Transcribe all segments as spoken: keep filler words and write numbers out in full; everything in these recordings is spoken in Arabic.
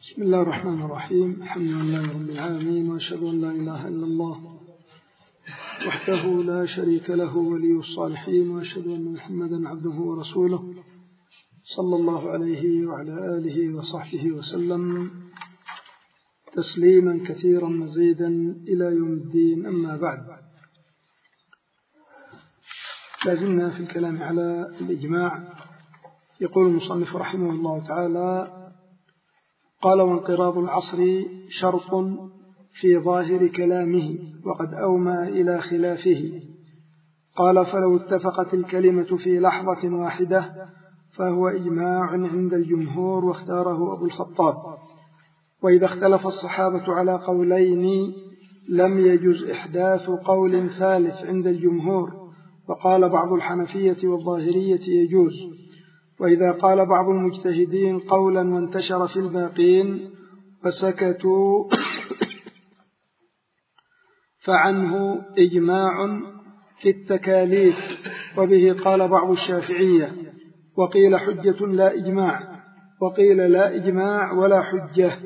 بسم الله الرحمن الرحيم. الحمد لله رب العالمين، وأشهد أن لا إله إلا الله وحده لا شريك له ولي الصالحين، وأشهد أن محمدا عبده ورسوله صلى الله عليه وعلى آله وصحبه وسلم تسليما كثيرا مزيدا إلى يوم الدين. أما بعد، لازلنا في الكلام على الإجماع. يقول المصنف رحمه الله تعالى: قال: وانقراض العصر شرط في ظاهر كلامه، وقد أومى إلى خلافه. قال: فلو اتفقت الكلمة في لحظة واحدة فهو إجماع عند الجمهور، واختاره أبو الخطاب. وإذا اختلف الصحابة على قولين لم يجز إحداث قول ثالث عند الجمهور، وقال بعض الحنفية والظاهرية يجوز. وإذا قال بعض المجتهدين قولا وانتشر في الباقين فسكتوا فعنه إجماع في التكاليف، وبه قال بعض الشافعية. وقيل حجة لا إجماع، وقيل لا إجماع ولا حجة.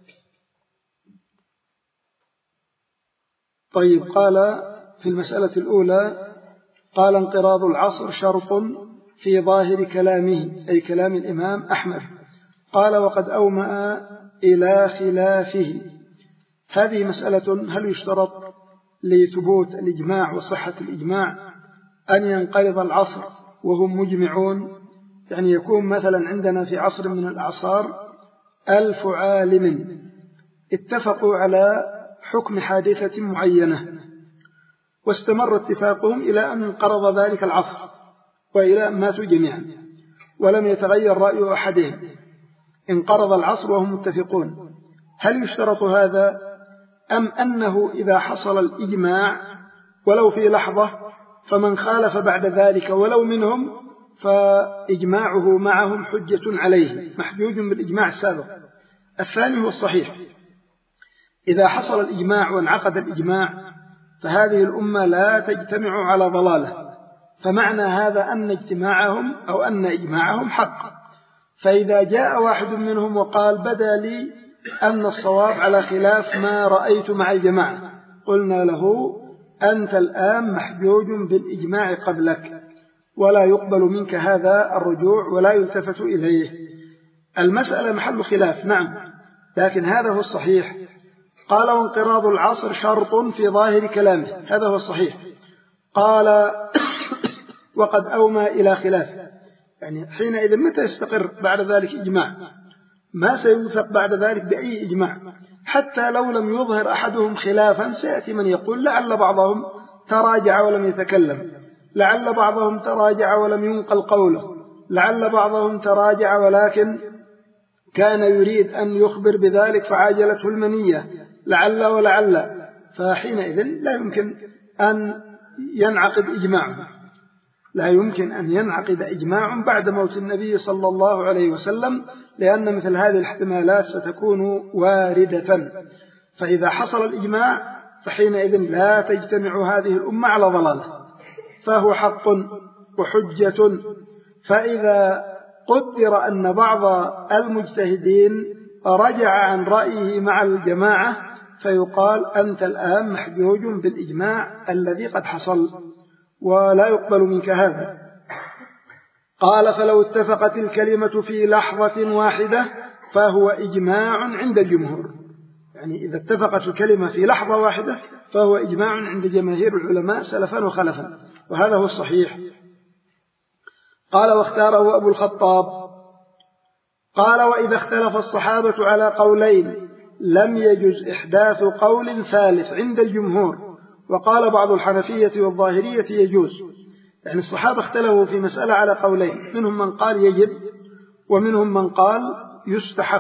طيب، قال في المسألة الأولى: قال: انقراض العصر شرط في ظاهر كلامه، أي كلام الإمام أحمد. قال: وقد أومأ إلى خلافه. هذه مسألة: هل يشترط لثبوت الإجماع وصحة الإجماع أن ينقرض العصر وهم مجمعون؟ يعني يكون مثلا عندنا في عصر من الأعصار ألف عالم اتفقوا على حكم حادثة معينة، واستمر اتفاقهم إلى أن انقرض ذلك العصر وإلى أن ماتوا جميعا، ولم يتغير رأي أحدهم، انقرض العصر وهم متفقون. هل يشترط هذا، أم أنه إذا حصل الإجماع ولو في لحظة فمن خالف بعد ذلك ولو منهم فإجماعه معهم حجة عليه، محجوج بالإجماع السابق؟ الثاني هو الصحيح. إذا حصل الإجماع وانعقد الإجماع فهذه الأمة لا تجتمع على ضلالة، فمعنى هذا أن اجتماعهم أو أن إجماعهم حق. فإذا جاء واحد منهم وقال: بدا لي أن الصواب على خلاف ما رأيت مع الجماعة، قلنا له: أنت الآن محجوج بالإجماع قبلك، ولا يقبل منك هذا الرجوع ولا يلتفت إليه. المسألة محل خلاف، نعم، لكن هذا هو الصحيح. قال: وانقراض العصر شرط في ظاهر كلامه، هذا هو الصحيح. قال: وقد أومى إلى خلاف، يعني حينئذ متى يستقر بعد ذلك إجماع؟ ما سيوثق بعد ذلك بأي إجماع، حتى لو لم يظهر أحدهم خلافا سيأتي من يقول لعل بعضهم تراجع ولم يتكلم، لعل بعضهم تراجع ولم ينقل قوله، لعل بعضهم تراجع ولكن كان يريد أن يخبر بذلك فعاجلته المنية، لعل ولعل. فحينئذ لا يمكن أن ينعقد إجماع، لا يمكن أن ينعقد إجماع بعد موت النبي صلى الله عليه وسلم، لأن مثل هذه الاحتمالات ستكون واردة. فإذا حصل الإجماع فحينئذ لا تجتمع هذه الأمة على ضلالة، فهو حق وحجة. فإذا قدر أن بعض المجتهدين رجع عن رأيه مع الجماعة فيقال: أنت الآن محجوج بالإجماع الذي قد حصل ولا يقبل منك هذا. قال: فلو اتفقت الكلمة في لحظة واحدة فهو إجماع عند الجمهور. يعني إذا اتفقت الكلمة في لحظة واحدة فهو إجماع عند جماهير العلماء سلفا وخلفا، وهذا هو الصحيح. قال: واختاره أبو الخطاب. قال: وإذا اختلف الصحابة على قولين لم يجز إحداث قول ثالث عند الجمهور، وقال بعض الحنفية والظاهرية يجوز. يعني الصحابة اختلفوا في مسألة على قولين، منهم من قال يجب ومنهم من قال يستحب.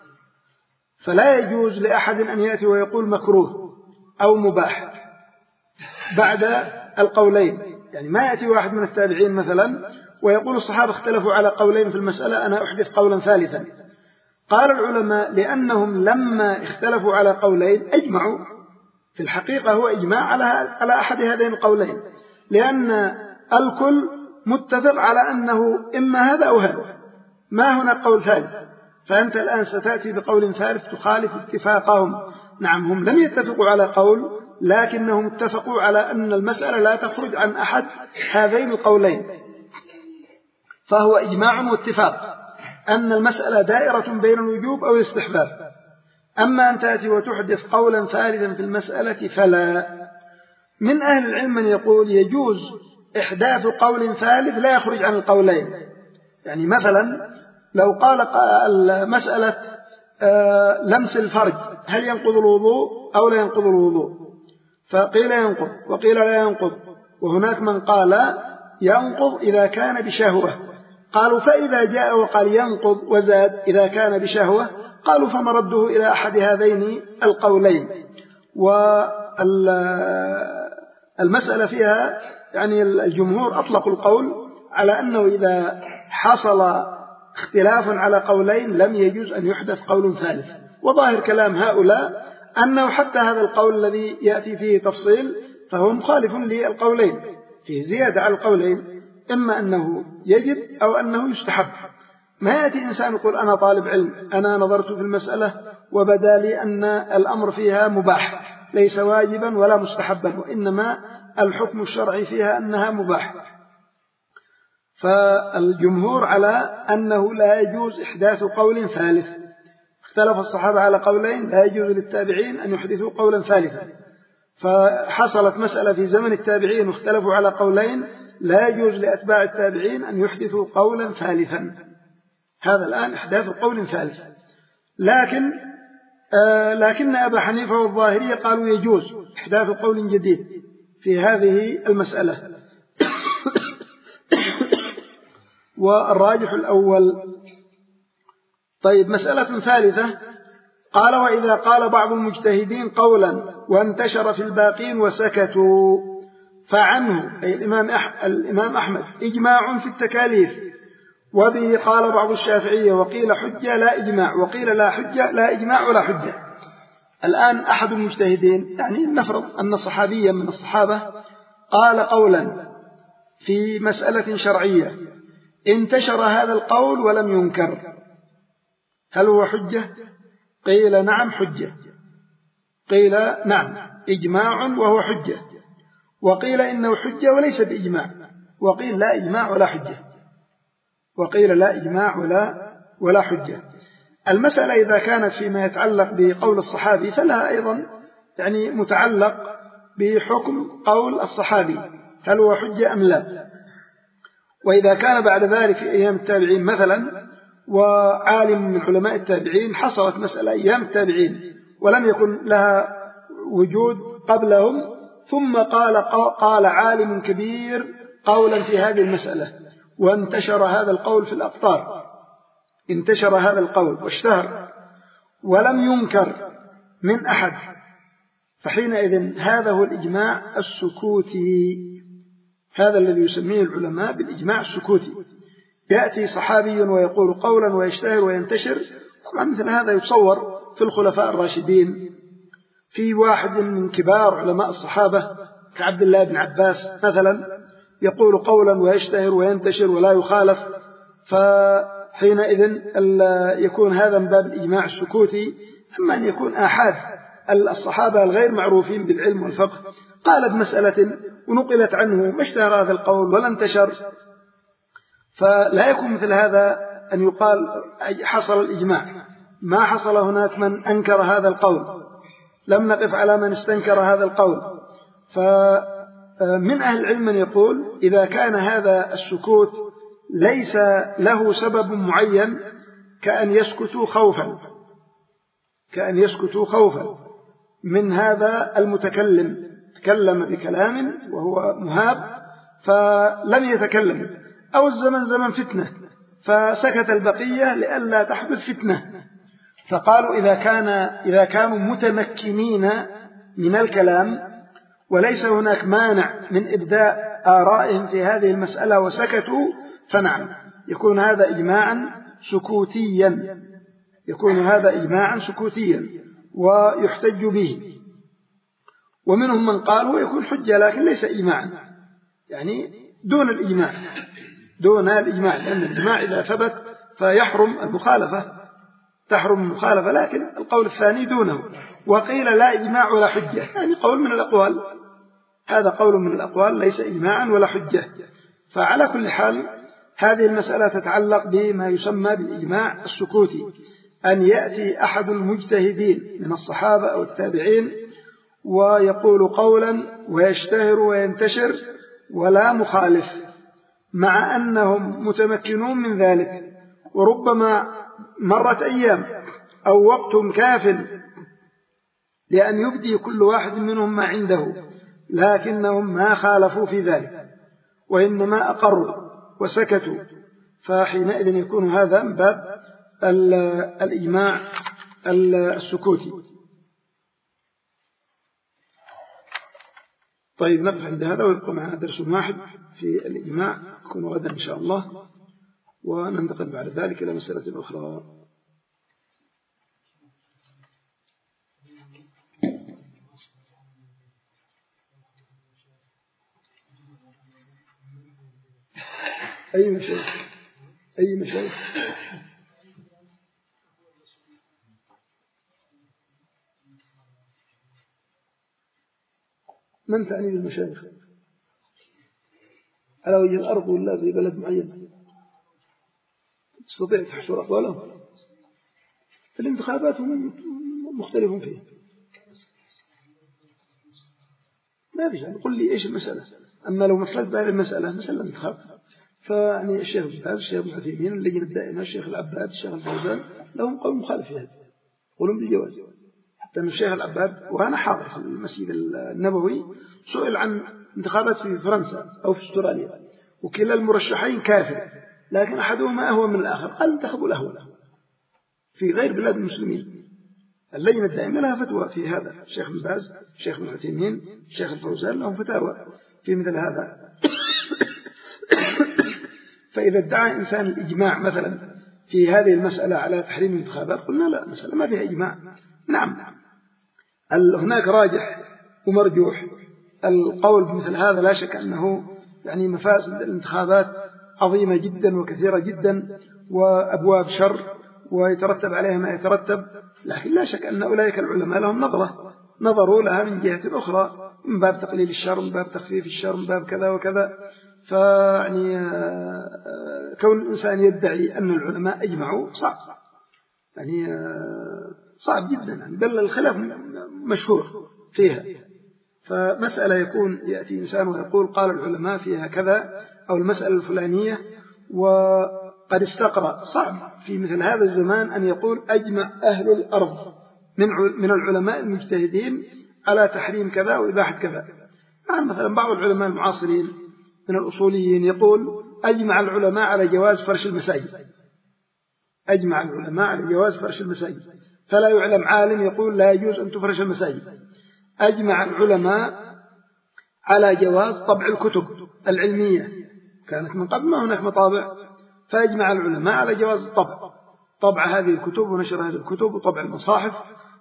فلا يجوز لأحد أن يأتي ويقول مكروه أو مباح بعد القولين. يعني ما يأتي واحد من التابعين مثلا ويقول الصحابة اختلفوا على قولين في المسألة، أنا أحدث قولا ثالثا. قال العلماء: لأنهم لما اختلفوا على قولين أجمعوا، في الحقيقة هو إجماع على على أحد هذين القولين، لأن الكل متفق على أنه إما هذا أو هذا، ما هنا قول ثالث. فأنت الآن ستأتي بقول ثالث تخالف اتفاقهم. نعم هم لم يتفقوا على قول، لكنهم اتفقوا على أن المسألة لا تخرج عن أحد هذين القولين، فهو إجماع واتفاق أن المسألة دائرة بين الوجوب أو الاستحباب. أما أن تأتي وتحدث قولا ثالثا في المسألة فلا. من أهل العلم من يقول يجوز إحداث قول ثالث لا يخرج عن القولين. يعني مثلا لو قال المسألة لمس الفرج هل ينقض الوضوء أو لا ينقض الوضوء، فقيل ينقض وقيل لا ينقض، وهناك من قال ينقض إذا كان بشهوة. قالوا فإذا جاء وقال ينقض وزاد إذا كان بشهوة، قالوا فمرده إلى أحد هذين القولين. والمسألة فيها يعني الجمهور أطلقوا القول على أنه إذا حصل اختلاف على قولين لم يجوز أن يحدث قول ثالث. وظاهر كلام هؤلاء أنه حتى هذا القول الذي يأتي فيه تفصيل فهو مخالف للقولين، فيه زيادة على القولين، إما أنه يجب أو أنه يستحب. ما يأتي إنسان يقول أنا طالب علم، أنا نظرت في المسألة وبدا لي أن الأمر فيها مباح ليس واجبا ولا مستحبا، وإنما الحكم الشرعي فيها أنها مباح. فالجمهور على أنه لا يجوز إحداث قول ثالث. اختلف الصحابة على قولين، لا يجوز للتابعين أن يحدثوا قولا ثالثا. فحصلت مسألة في زمن التابعين واختلفوا على قولين، لا يجوز لأتباع التابعين أن يحدثوا قولا ثالثا. هذا الآن إحداث قول ثالث. لكن آه لكن أبا حنيفة والظاهرية قالوا يجوز إحداث قول جديد في هذه المسألة. والراجح الأول. طيب مسألة ثالثة، قال وإذا قال بعض المجتهدين قولا وانتشر في الباقين وسكتوا فعنه أي الإمام, أح الإمام أحمد إجماع في التكاليف، وبه قال بعض الشافعية، وقيل حجة لا إجماع، وقيل لا حجة لا إجماع ولا حجة. الآن أحد المجتهدين، يعني نفرض أن صحابيا من الصحابة قال قولا في مسألة شرعية انتشر هذا القول ولم ينكر، هل هو حجة؟ قيل نعم حجة، قيل نعم إجماع وهو حجة، وقيل إنه حجة وليس بإجماع، وقيل لا إجماع ولا حجة، وقيل لا إجماع ولا ولا حجة. المسألة إذا كانت فيما يتعلق بقول الصحابي فلها أيضا يعني متعلق بحكم قول الصحابي هل هو حجة أم لا. وإذا كان بعد ذلك في أيام التابعين مثلا وعالم من علماء التابعين حصلت مسألة أيام التابعين ولم يكن لها وجود قبلهم، ثم قال قال عالم كبير قولا في هذه المسألة وانتشر هذا القول في الأقطار، انتشر هذا القول واشتهر ولم ينكر من أحد، فحينئذ هذا هو الإجماع السكوتي، هذا الذي يسميه العلماء بالإجماع السكوتي. يأتي صحابي ويقول قولا ويشتهر وينتشر. طبعا مثل هذا يتصور في الخلفاء الراشدين، في واحد من كبار علماء الصحابة كعبد الله بن عباس مثلا يقول قولا ويشتهر وينتشر ولا يخالف، فحينئذ يكون هذا من باب الإجماع السكوتي. أما أن يكون آحاد الصحابة الغير معروفين بالعلم والفقه قال بمسألة ونقلت عنه ما اشتهر هذا القول ولا انتشر، فلا يكون مثل هذا أن يقال حصل الإجماع. ما حصل هناك من أنكر هذا القول، لم نقف على من استنكر هذا القول. فمن أهل العلم من يقول إذا كان هذا السكوت ليس له سبب معين كأن يسكتوا خوفا كأن يسكتوا خوفا من هذا المتكلم، تكلم بكلام وهو مهاب فلم يتكلم، أو الزمن زمن فتنة فسكت البقية لئلا تحدث فتنة. فقالوا إذا كان إذا كانوا متمكنين من الكلام وليس هناك مانع من إبداء آرائهم في هذه المسألة وسكتوا، فنعم يكون هذا إجماعا سكوتيا، يكون هذا إجماعا سكوتيا ويحتج به. ومنهم من قال هو يكون حجة لكن ليس إجماعا، يعني دون الإجماع دون الإجماع، لأن الإجماع إذا ثبت فيحرم المخالفة تحرم المخالفة، لكن القول الثاني دونه. وقيل لا إجماع ولا حجة، يعني قول من الأقوال، هذا قول من الأقوال ليس إجماعا ولا حجة. فعلى كل حال هذه المسألة تتعلق بما يسمى بالإجماع السكوتي، أن يأتي أحد المجتهدين من الصحابة أو التابعين ويقول قولا ويشتهر وينتشر ولا مخالف، مع أنهم متمكنون من ذلك، وربما مرت أيام أو وقت كاف لأن يبدي كل واحد منهم ما عنده، لكنهم ما خالفوا في ذلك وإنما أقروا وسكتوا، فحينئذ يكون هذا من باب الإجماع السكوتي. طيب نقف عند هذا، ويبقى معنا درس واحد في الإجماع يكون غدا إن شاء الله، وننتقل بعد ذلك إلى مسألة أخرى. أي مشايخ أي مشايخ من تعني بالمشايخ؟ على وجه الأرض ولا في بلد معين؟ تستطيع تحصر أقوالهم؟ في الانتخابات هم مختلفون فيه، ما في شيء. قل لي إيش المسألة. أما لو مثلت بهذه المسألة مسألة انتخاب، فيعني الشيخ ابن باز، الشيخ ابن عثيمين، اللجنة الدائمة، الشيخ العباد، الشيخ الفوزان، لهم قول مخالف في هذا، يقولون بالجواز. حتى أن الشيخ العباد وأنا حاضر في المسجد النبوي سئل عن انتخابات في فرنسا أو في استراليا، وكلا المرشحين كافر، لكن أحدهما أهون من الآخر، قال انتخبوا الأهون في غير بلاد المسلمين. اللجنة الدائمة لها فتوى في هذا، الشيخ ابن باز، الشيخ ابن عثيمين، الشيخ الفوزان لهم فتاوى في مثل هذا. فإذا ادعى إنسان الإجماع مثلا في هذه المسألة على تحريم الانتخابات، قلنا لا، مسألة ما فيها إجماع. نعم هناك راجح ومرجوح. القول بمثل هذا لا شك أنه يعني مفاسد الانتخابات عظيمة جدا وكثيرة جدا، وأبواب شر ويترتب عليها ما يترتب، لكن لا شك أن أولئك العلماء لهم نظرة نظروا لها من جهة أخرى، من باب تقليل الشر، من باب تخفيف الشر، من باب كذا وكذا. فيعني كون الإنسان يدعي أن العلماء أجمعوا صعب، يعني صعب جدا، بل الخلاف مشهور فيها. فمسألة يكون يأتي إنسان ويقول قال العلماء فيها كذا أو المسألة الفلانية وقد استقرأ، صعب في مثل هذا الزمان أن يقول أجمع أهل الأرض من العلماء المجتهدين على تحريم كذا وإباحة كذا. نعم مثلا بعض العلماء المعاصرين من الأصوليين يقول أجمع العلماء على جواز فرش المساجد، أجمع العلماء على جواز فرش المساجد، فلا يعلم عالم يقول لا يجوز أن تفرش المساجد. أجمع العلماء على جواز طبع الكتب العلمية، كانت من قبل ما هناك مطابع، فأجمع العلماء على جواز الطبع، طبع هذه الكتب ونشر هذه الكتب وطبع المصاحف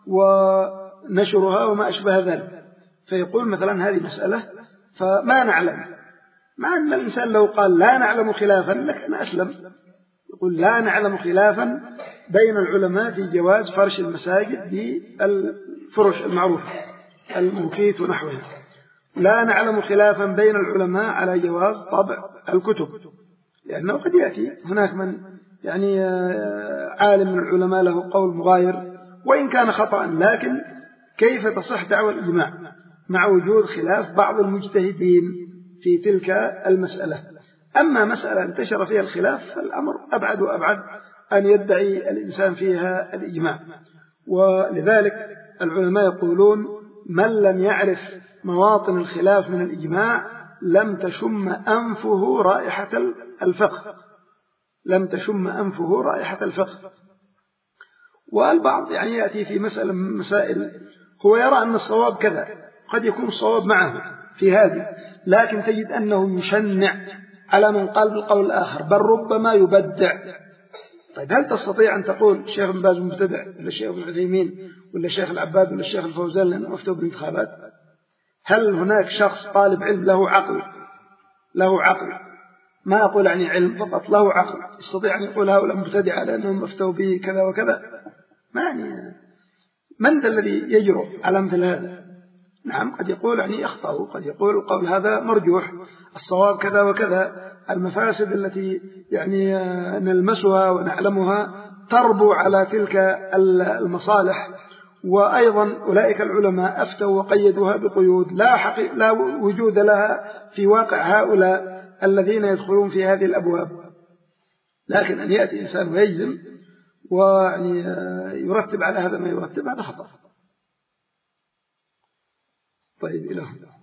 ونشرها وما أشبه ذلك. فيقول مثلا هذه مسألة فما نعلم، مع أن الإنسان لو قال لا نعلم خلافا لكان أسلم، يقول لا نعلم خلافا بين العلماء في جواز فرش المساجد بالفرش المعروفة الموكيت ونحوها، لا نعلم خلافا بين العلماء على جواز طبع الكتب، لأنه قد يأتي هناك من يعني عالم من العلماء له قول مغاير وإن كان خطأ، لكن كيف تصح دعوى الإجماع مع وجود خلاف بعض المجتهدين في تلك المسألة؟ أما مسألة انتشر فيها الخلاف فالأمر أبعد وأبعد أن يدعي الإنسان فيها الإجماع. ولذلك العلماء يقولون من لم يعرف مواطن الخلاف من الإجماع لم تشم أنفه رائحة الفقه، لم تشم أنفه رائحة الفقه. والبعض يعني يأتي في مسألة من مسائل هو يرى أن الصواب كذا، قد يكون الصواب معه في هذه، لكن تجد أنه يشنع على من قال بالقول الآخر، بل ربما يبدع. طيب هل تستطيع أن تقول الشيخ ابن باز مبتدع ولا الشيخ ابن عثيمين ولا الشيخ العباد ولا الشيخ الفوزان لأنه أفتوا بالانتخابات؟ هل هناك شخص طالب علم له عقل له عقل ما أقول يعني علم فقط، له عقل يستطيع أن يقول هؤلاء مبتدعة لأنهم أفتوا به كذا وكذا. ما يعني من ذا الذي يجرؤ على مثل هذا؟ نعم قد يقول يعني يخطأ، قد يقول القول هذا مرجوح، الصواب كذا وكذا. المفاسد التي يعني نلمسها ونعلمها تربو على تلك المصالح. وأيضا أولئك العلماء أفتوا وقيدوها بقيود لا, حقيق لا وجود لها في واقع هؤلاء الذين يدخلون في هذه الأبواب. لكن أن يأتي إنسان ويجزم ويعني يرتب على هذا ما يرتب، هذا خطأ. طيب إلى هنا.